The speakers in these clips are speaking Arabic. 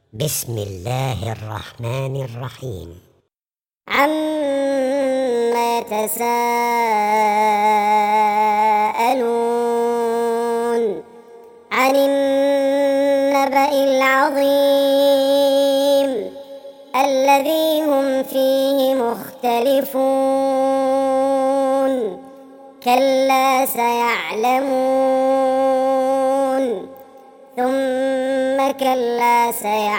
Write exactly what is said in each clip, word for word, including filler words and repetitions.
بسم الله الرحمن الرحيم. عما يتساءلون عن النبأ العظيم الذي هم فيه مختلفون كلا سيعلمون ثم كلا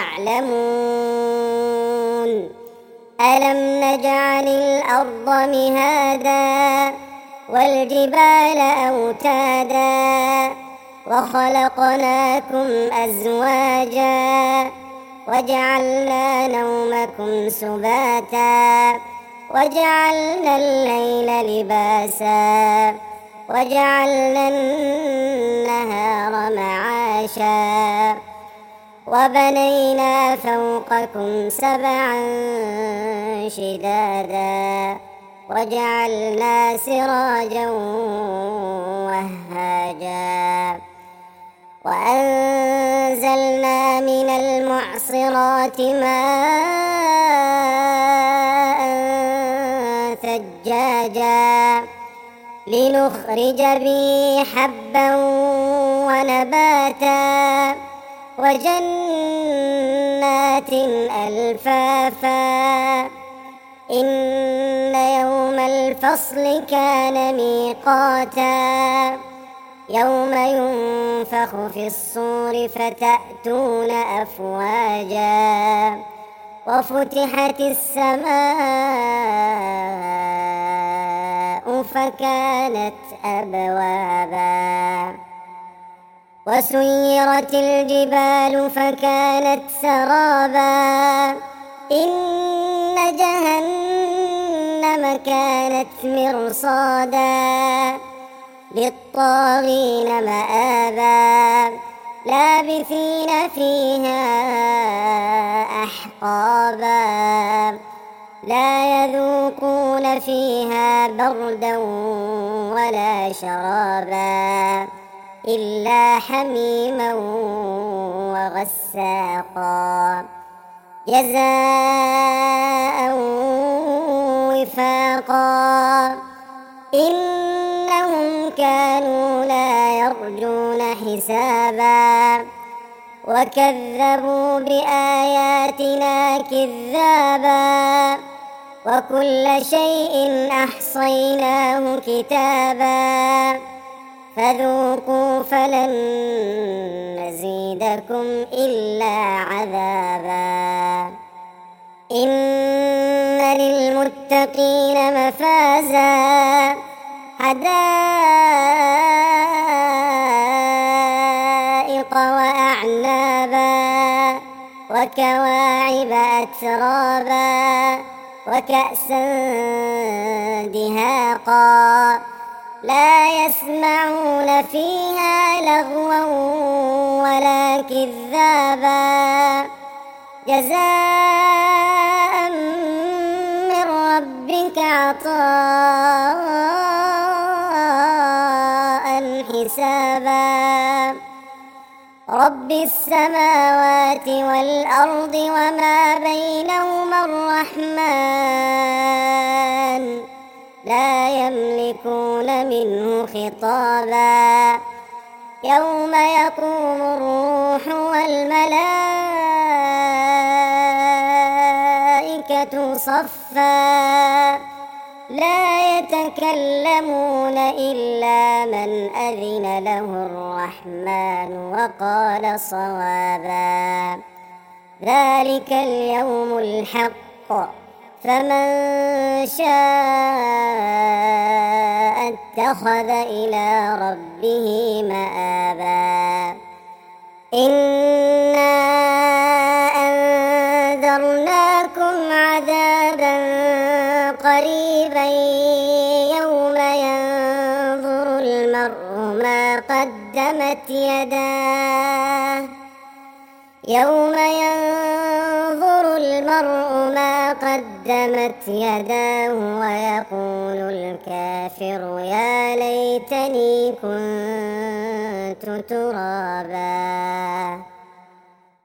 سيعلمون ألم نجعل الأرض مهادا والجبال أوتادا وخلقناكم أزواجا وجعلنا نومكم سباتا وجعلنا الليل لباسا وجعلنا النهار معاشا وبنينا فوقكم سبعا شدادا وجعلنا سراجا وهاجا وأنزلنا من المعصرات ماء ثجاجا لنخرج به حبا ونباتا وجنات ألفافا إن يوم الفصل كان ميقاتا يوم ينفخ في الصور فتأتون أفواجا وفتحت السماء فكانت أبوابا وسيرت الجبال فكانت سرابا إن جهنم كانت مرصادا للطاغين مآبا لابثين فيها أحقابا لا يذوقون فيها بردا ولا شرابا إلا حميما وغساقا جزاء وفاقا إنهم كانوا لا يرجون حسابا وكذبوا بآياتنا كذابا وكل شيء أحصيناه كتابا فذوقوا فلن نزيدكم إلا عذابا إن للمتقين مفازا حدائق وأعنابا وكواعب أترابا وكأسا دهاقا لا يسمعون فيها لغوا ولا كذابا جزاء من ربك عطاء حسابا رب السماوات والأرض وما بينهما الرحمن لا يملكون منه خطابا يوم يقوم الروح والملائكة صفا لا يتكلمون إلا من أذن له الرحمن وقال صوابا ذلك اليوم الحق فمن شاء اتخذ إلى ربه مآبا إنا أنذرناكم عذابا قريبا يوم ينظر المرء ما قدمت يداه يوم ينظر المرء ما قدمت يداه ويقول الكافر يا ليتني كنت ترابا.